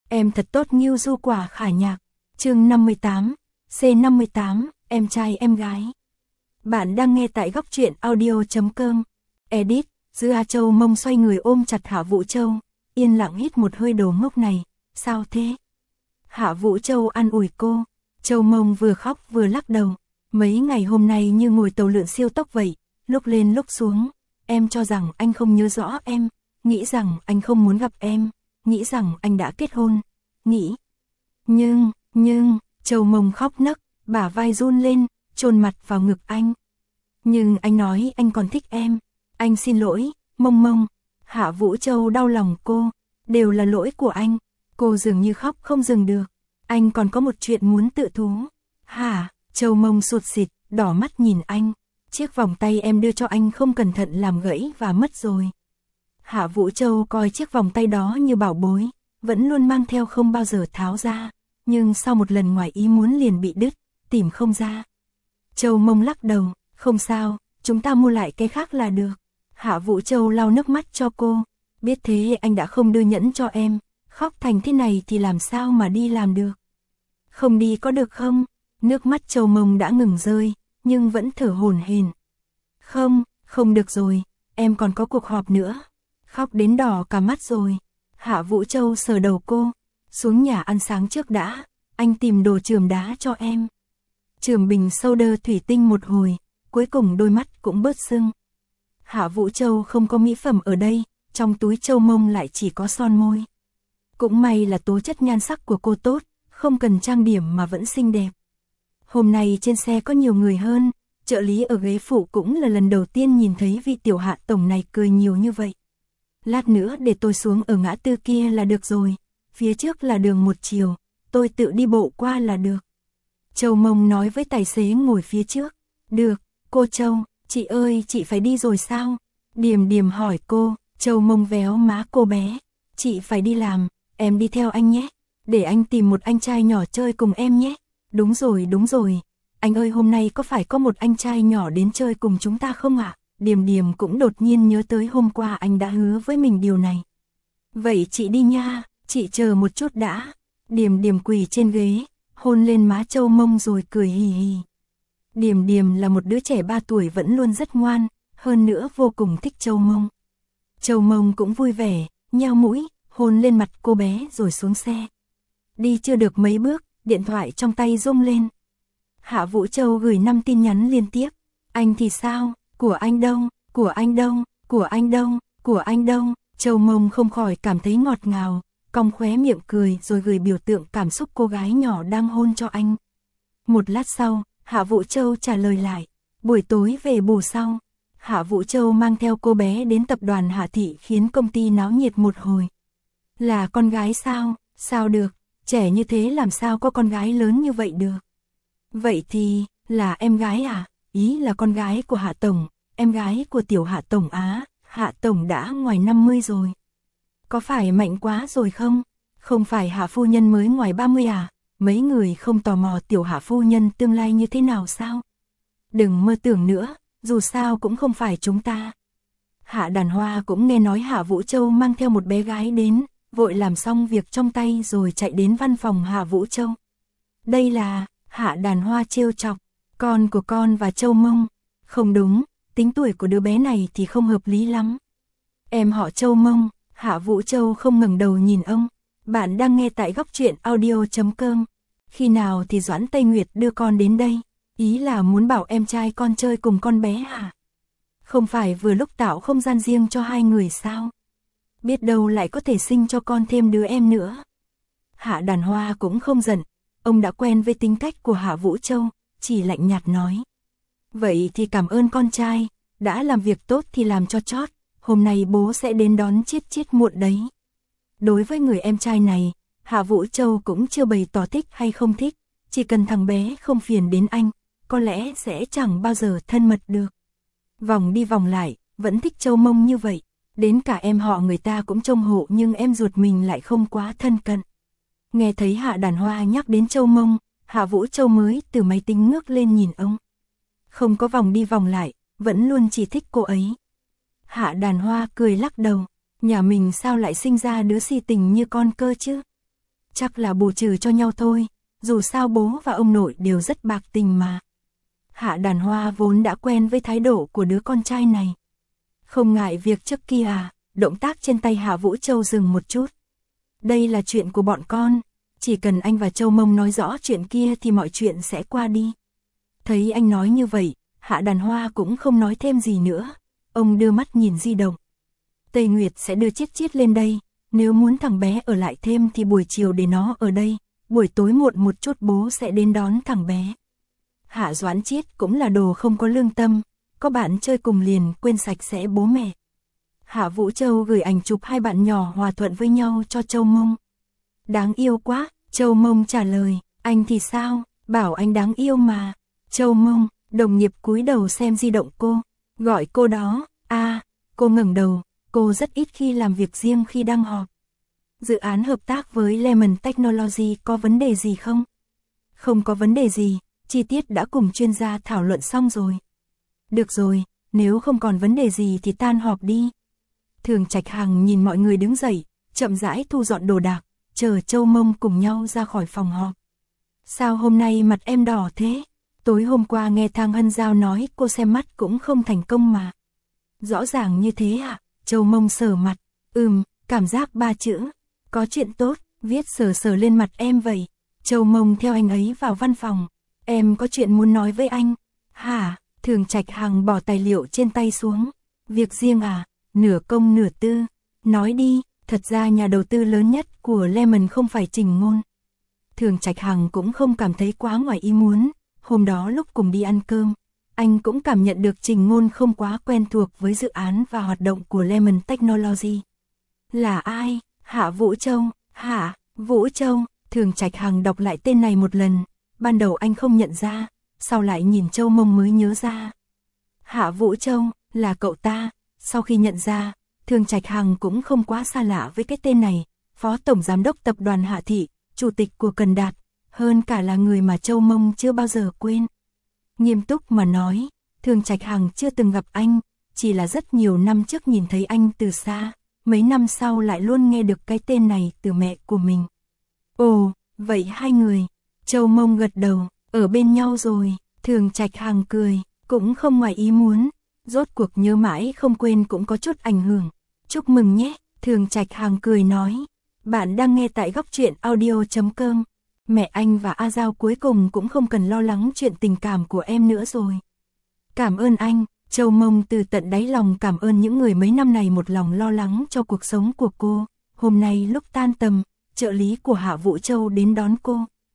Em thật tốt Ngưu Du Quả Khả Nhạc. Chương 58, C58, em trai em gái. Bạn đang nghe tại góc truyện audio.com. Edit, Dư A Châu Mông xoay người ôm chặt Hạ Vũ Châu, yên lặng hít một hơi đồ ngốc này, sao thế? Hạ Vũ Châu an ủi cô, Châu Mông vừa khóc vừa lắc đầu, mấy ngày hôm nay như ngồi tàu lượn siêu tốc vậy, lúc lên lúc xuống, em cho rằng anh không nhớ rõ em, nghĩ rằng anh không muốn gặp em, nghĩ rằng anh đã kết hôn, nghĩ. Nhưng, Châu Mông khóc nấc, bả vai run lên, chôn mặt vào ngực anh. Nhưng anh nói anh còn thích em, anh xin lỗi, Mông. Hạ Vũ Châu đau lòng cô, đều là lỗi của anh. Cô dường như khóc không dừng được, anh còn có một chuyện muốn tự thú. Hả? Châu Mông sụt sịt, đỏ mắt nhìn anh. Chiếc vòng tay em đưa cho anh không cẩn thận làm gãy và mất rồi. Hạ Vũ Châu coi chiếc vòng tay đó như bảo bối, vẫn luôn mang theo không bao giờ tháo ra, nhưng sau một lần ngoài ý muốn liền bị đứt, tìm không ra. Châu Mông lắc đầu, không sao, chúng ta mua lại cái khác là được. Hạ Vũ Châu lau nước mắt cho cô, biết thế anh đã không đưa nhẫn cho em, khóc thành thế này thì làm sao mà đi làm được. Không đi có được không? Nước mắt Châu Mông đã ngừng rơi, nhưng vẫn thở hổn hển. Không được rồi, em còn có cuộc họp nữa. Khóc đến đỏ cả mắt rồi. Hạ Vũ Châu sờ đầu cô, xuống nhà ăn sáng trước đã, anh tìm đồ chườm đá cho em. Chườm bình soda thủy tinh một hồi, cuối cùng đôi mắt cũng bớt sưng. Hạ Vũ Châu không có mỹ phẩm ở đây, trong túi Châu Mông lại chỉ có son môi. Cũng may là tố chất nhan sắc của cô tốt, không cần trang điểm mà vẫn xinh đẹp. Hôm nay trên xe có nhiều người hơn, trợ lý ở ghế phụ cũng là lần đầu tiên nhìn thấy vị tiểu Hạ tổng này cười nhiều như vậy. Lát nữa để tôi xuống ở ngã tư kia là được rồi, phía trước là đường một chiều, tôi tự đi bộ qua là được. Châu Mông nói với tài xế ngồi phía trước. Được, cô Châu, chị ơi chị phải đi rồi sao? Điềm hỏi cô. Châu Mông véo má cô bé. Chị phải đi làm, em đi theo anh nhé, để anh tìm một anh trai nhỏ chơi cùng em nhé. Đúng rồi, anh ơi hôm nay có phải có một anh trai nhỏ đến chơi cùng chúng ta không ạ? Điềm cũng đột nhiên nhớ tới hôm qua anh đã hứa với mình điều này. Vậy chị đi nha, chị chờ một chút đã. Điềm quỳ trên ghế, hôn lên má Châu Mông rồi cười hì hì. Điềm là một đứa trẻ 3 tuổi vẫn luôn rất ngoan, hơn nữa vô cùng thích Châu Mông. Châu Mông cũng vui vẻ, nheo mũi, hôn lên mặt cô bé rồi xuống xe. Đi chưa được mấy bước, điện thoại trong tay rung lên. Hạ Vũ Châu gửi 5 tin nhắn liên tiếp. Anh thì sao? Của anh đâu? Châu Mông không khỏi cảm thấy ngọt ngào, cong khóe miệng cười rồi gửi biểu tượng cảm xúc cô gái nhỏ đang hôn cho anh. Một lát sau, Hạ Vũ Châu trả lời lại, buổi tối về bù sau. Hạ Vũ Châu mang theo cô bé đến tập đoàn Hạ Thị khiến công ty náo nhiệt một hồi. Là con gái sao? Sao được, trẻ như thế làm sao có con gái lớn như vậy được? Vậy thì, là em gái à? Ý là con gái của Hạ Tổng, em gái của tiểu Hạ Tổng á, Hạ Tổng đã ngoài 50 rồi. Có phải mạnh quá rồi không? Không phải Hạ Phu Nhân mới ngoài 30 à? Mấy người không tò mò tiểu Hạ Phu Nhân tương lai như thế nào sao? Đừng mơ tưởng nữa, dù sao cũng không phải chúng ta. Hạ Đàn Hoa cũng nghe nói Hạ Vũ Châu mang theo một bé gái đến, vội làm xong việc trong tay rồi chạy đến văn phòng Hạ Vũ Châu. Đây là, Hạ Đàn Hoa trêu chọc, con của con và Châu Mông. Không đúng, tính tuổi của đứa bé này thì không hợp lý lắm. Em họ Châu Mông. Hạ Vũ Châu không ngẩng đầu nhìn ông. Bạn đang nghe tại góc truyện audio.com. Khi nào thì Doãn Tây Nguyệt đưa con đến đây? Ý là muốn bảo em trai con chơi cùng con bé hả? Không phải vừa lúc tạo không gian riêng cho hai người sao? Biết đâu lại có thể sinh cho con thêm đứa em nữa. Hạ Đàn Hoa cũng không giận. Ông đã quen với tính cách của Hạ Vũ Châu, chỉ lạnh nhạt nói. Vậy thì cảm ơn con trai, đã làm việc tốt thì làm cho chót. Hôm nay bố sẽ đến đón Chiết muộn đấy. Đối với người em trai này, Hạ Vũ Châu cũng chưa bày tỏ thích hay không thích, chỉ cần thằng bé không phiền đến anh, có lẽ sẽ chẳng bao giờ thân mật được. Vòng đi vòng lại, vẫn thích Châu Mông như vậy, đến cả em họ người ta cũng trông hộ nhưng em ruột mình lại không quá thân cận. Nghe thấy Hạ Đàn Hoa nhắc đến Châu Mông, Hạ Vũ Châu mới từ máy tính ngước lên nhìn ông. Không có vòng đi vòng lại, vẫn luôn chỉ thích cô ấy. Hạ Đàn Hoa cười lắc đầu, nhà mình sao lại sinh ra đứa si tình như con cơ chứ? chắc là bù trừ cho nhau thôi, dù sao bố và ông nội đều rất bạc tình mà. Hạ Đàn Hoa vốn đã quen với thái độ của đứa con trai này. Không ngại việc trước kia động tác trên tay Hạ Vũ Châu dừng một chút. Đây là chuyện của bọn con, chỉ cần anh và Châu Mông nói rõ chuyện kia thì mọi chuyện sẽ qua đi. Thấy anh nói như vậy, Hạ Đàn Hoa cũng không nói thêm gì nữa. Ông đưa mắt nhìn di động. Tây Nguyệt sẽ đưa Chiết Chiết lên đây, nếu muốn thằng bé ở lại thêm thì buổi chiều để nó ở đây, buổi tối muộn một chút bố sẽ đến đón thằng bé. Hạ Doãn Chiết cũng là đồ không có lương tâm, có bạn chơi cùng liền quên sạch sẽ bố mẹ. Hạ Vũ Châu gửi ảnh chụp hai bạn nhỏ hòa thuận với nhau cho Châu Mông. Đáng yêu quá, Châu Mông trả lời, anh thì sao, bảo anh đáng yêu mà. Châu Mông, đồng nghiệp cúi đầu xem di động cô, gọi cô đó, cô ngẩng đầu, cô rất ít khi làm việc riêng khi đang họp. Dự án hợp tác với Lemon Technology có vấn đề gì không? Không có vấn đề gì, chi tiết đã cùng chuyên gia thảo luận xong rồi. Được rồi, nếu không còn vấn đề gì thì tan họp đi. Thường Trạch Hằng nhìn mọi người đứng dậy, chậm rãi thu dọn đồ đạc, chờ Châu Mông cùng nhau ra khỏi phòng họp. Sao hôm nay mặt em đỏ thế? Tối hôm qua nghe Thang Hân Giao nói cô xem mắt cũng không thành công mà. Rõ ràng như thế à? Châu Mông sờ mặt, cảm giác 3 chữ, có chuyện tốt, viết sờ sờ lên mặt em vậy. Châu Mông theo anh ấy vào văn phòng, em có chuyện muốn nói với anh. Hả? Thường Trạch Hằng bỏ tài liệu trên tay xuống. Việc riêng à? Nửa công nửa tư. Nói đi, thật ra nhà đầu tư lớn nhất của Lemon không phải Trình Ngôn. Thường Trạch Hằng cũng không cảm thấy quá ngoài ý muốn. Hôm đó lúc cùng đi ăn cơm, anh cũng cảm nhận được Trình Ngôn không quá quen thuộc với dự án và hoạt động của Lemon Technology. Là ai? Hạ Vũ Châu. Hạ Vũ Châu. Thường Trạch Hằng đọc lại tên này một lần. Ban đầu anh không nhận ra, sau lại nhìn Châu Mông mới nhớ ra. Hạ Vũ Châu, là cậu ta. Sau khi nhận ra, Thường Trạch Hằng cũng không quá xa lạ với cái tên này. Phó Tổng Giám đốc Tập đoàn Hạ Thị, Chủ tịch của Cần Đạt, hơn cả là người mà Châu Mông chưa bao giờ quên. Nghiêm túc mà nói, Thường Trạch Hằng chưa từng gặp anh, chỉ là rất nhiều năm trước nhìn thấy anh từ xa, mấy năm sau lại luôn nghe được cái tên này từ mẹ của mình. Ồ, vậy hai người, Châu Mông gật đầu, ở bên nhau rồi. Thường Trạch Hằng cười, cũng không ngoài ý muốn, rốt cuộc nhớ mãi không quên cũng có chút ảnh hưởng. Chúc mừng nhé, Thường Trạch Hằng cười nói. Bạn đang nghe tại Góc Truyện Audio.com. Mẹ anh và A Giao cuối cùng cũng không cần lo lắng chuyện tình cảm của em nữa rồi. Cảm ơn anh. Châu Mông từ tận đáy lòng cảm ơn những người mấy năm này một lòng lo lắng cho cuộc sống của cô. Hôm nay lúc tan tầm, trợ lý của Hạ Vũ Châu đến đón cô.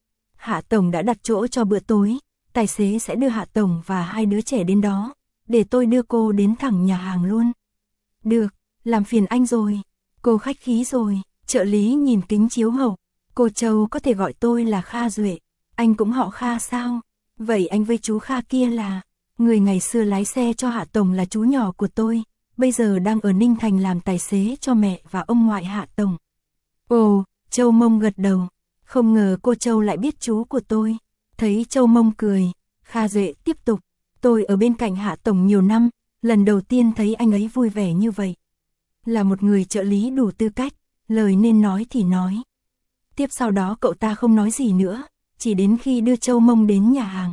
Hạ Tổng đã đặt chỗ cho bữa tối, tài xế sẽ đưa Hạ Tổng và hai đứa trẻ đến đó, để tôi đưa cô đến thẳng nhà hàng luôn. Được, làm phiền anh rồi. Cô khách khí rồi. Trợ lý nhìn kính chiếu hậu. Cô Châu có thể gọi tôi là Kha Duệ. Anh cũng họ Kha sao? Vậy anh với chú Kha kia là... Người ngày xưa lái xe cho Hạ Tổng là chú nhỏ của tôi, bây giờ đang ở Ninh Thành làm tài xế cho mẹ và ông ngoại Hạ Tổng. Ồ, Châu Mông gật đầu. Không ngờ cô Châu lại biết chú của tôi. Thấy Châu Mông cười, Kha Duệ tiếp tục. Tôi ở bên cạnh Hạ Tổng nhiều năm, lần đầu tiên thấy anh ấy vui vẻ như vậy. Là một người trợ lý đủ tư cách, lời nên nói thì nói. Tiếp sau đó cậu ta không nói gì nữa, chỉ đến khi đưa Châu Mông đến nhà hàng.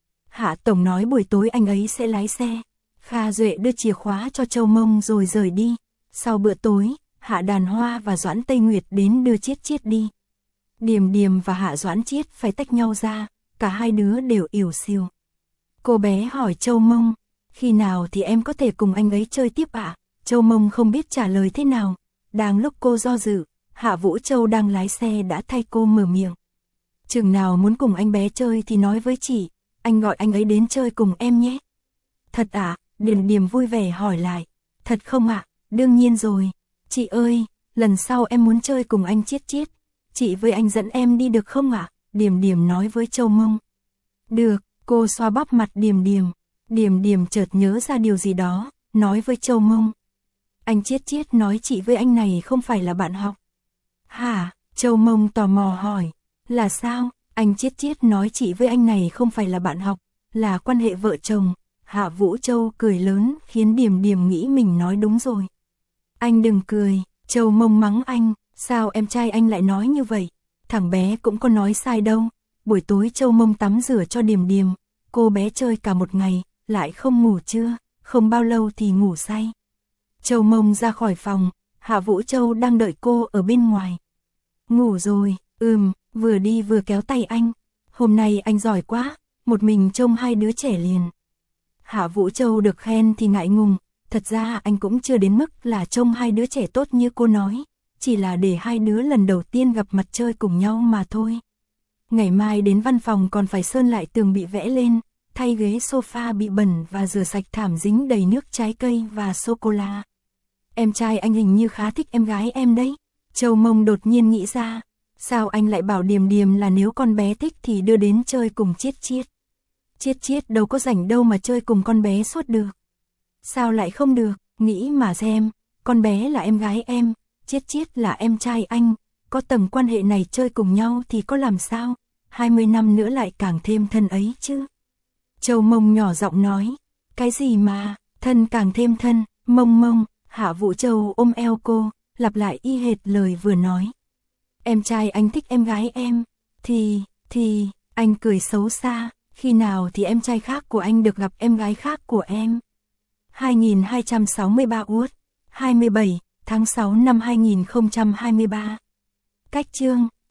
Hạ Tổng nói buổi tối anh ấy sẽ lái xe. Kha Duệ đưa chìa khóa cho Châu Mông rồi rời đi. Sau bữa tối, Hạ Đàn Hoa và Doãn Tây Nguyệt đến đưa Chiết Chiết đi. Điềm Điềm và Hạ Doãn Chiết phải tách nhau ra, cả hai đứa đều ỉu xìu. Cô bé hỏi Châu Mông, khi nào thì em có thể cùng anh ấy chơi tiếp ạ? Châu Mông không biết trả lời thế nào. Đang lúc cô do dự, Hạ Vũ Châu đang lái xe đã thay cô mở miệng. Chừng nào muốn cùng anh bé chơi thì nói với chị, anh gọi anh ấy đến chơi cùng em nhé. Thật ạ? Điềm Điềm vui vẻ hỏi lại. Thật không ạ? Đương nhiên rồi. Chị ơi, lần sau em muốn chơi cùng anh Chiết Chiết, chị với anh dẫn em đi được không ạ? Điềm Điềm nói với Châu Mông. Được, cô xoa bóp mặt Điềm Điềm. Điềm Điềm chợt nhớ ra điều gì đó, nói với Châu Mông. Anh Chiết Chiết nói chị với anh này không phải là bạn học. Hả? Châu Mông tò mò hỏi. Là sao? Anh Chiết Chiết nói chị với anh này không phải là bạn học, là quan hệ vợ chồng. Hạ Vũ Châu cười lớn khiến Điềm Điềm nghĩ mình nói đúng rồi. Anh đừng cười. Châu Mông mắng anh. Sao em trai anh lại nói như vậy? thằng bé cũng có nói sai đâu. Buổi tối Châu Mông tắm rửa cho Điềm Điềm, cô bé chơi cả một ngày, lại không ngủ trưa, không bao lâu thì ngủ say. Châu Mông ra khỏi phòng, Hạ Vũ Châu đang đợi cô ở bên ngoài. Ngủ rồi, vừa đi vừa kéo tay anh. Hôm nay anh giỏi quá, một mình trông hai đứa trẻ liền. Hạ Vũ Châu được khen thì ngại ngùng, thật ra anh cũng chưa đến mức là trông hai đứa trẻ tốt như cô nói, chỉ là để hai đứa lần đầu tiên gặp mặt chơi cùng nhau mà thôi. Ngày mai đến văn phòng còn phải sơn lại tường bị vẽ lên, thay ghế sofa bị bẩn và rửa sạch thảm dính đầy nước trái cây và sô-cô-la. Em trai anh hình như khá thích em gái em đấy. Châu Mông đột nhiên nghĩ ra, sao anh lại bảo Điềm Điềm là nếu con bé thích thì đưa đến chơi cùng Chiết Chiết. Chiết Chiết đâu có rảnh đâu mà chơi cùng con bé suốt được. Sao lại không được, nghĩ mà xem, con bé là em gái em, Chiết Chiết là em trai anh, có tầng quan hệ này chơi cùng nhau thì có làm sao, 20 năm nữa lại càng thêm thân ấy chứ. Châu Mông nhỏ giọng nói, cái gì mà, thân càng thêm thân, Mông. Hạ Vũ Châu ôm eo cô, lặp lại y hệt lời vừa nói. Em trai anh thích em gái em, thì, anh cười xấu xa, khi nào thì em trai khác của anh được gặp em gái khác của em. 2263 Út, 27 tháng 6 năm 2023. Cách chương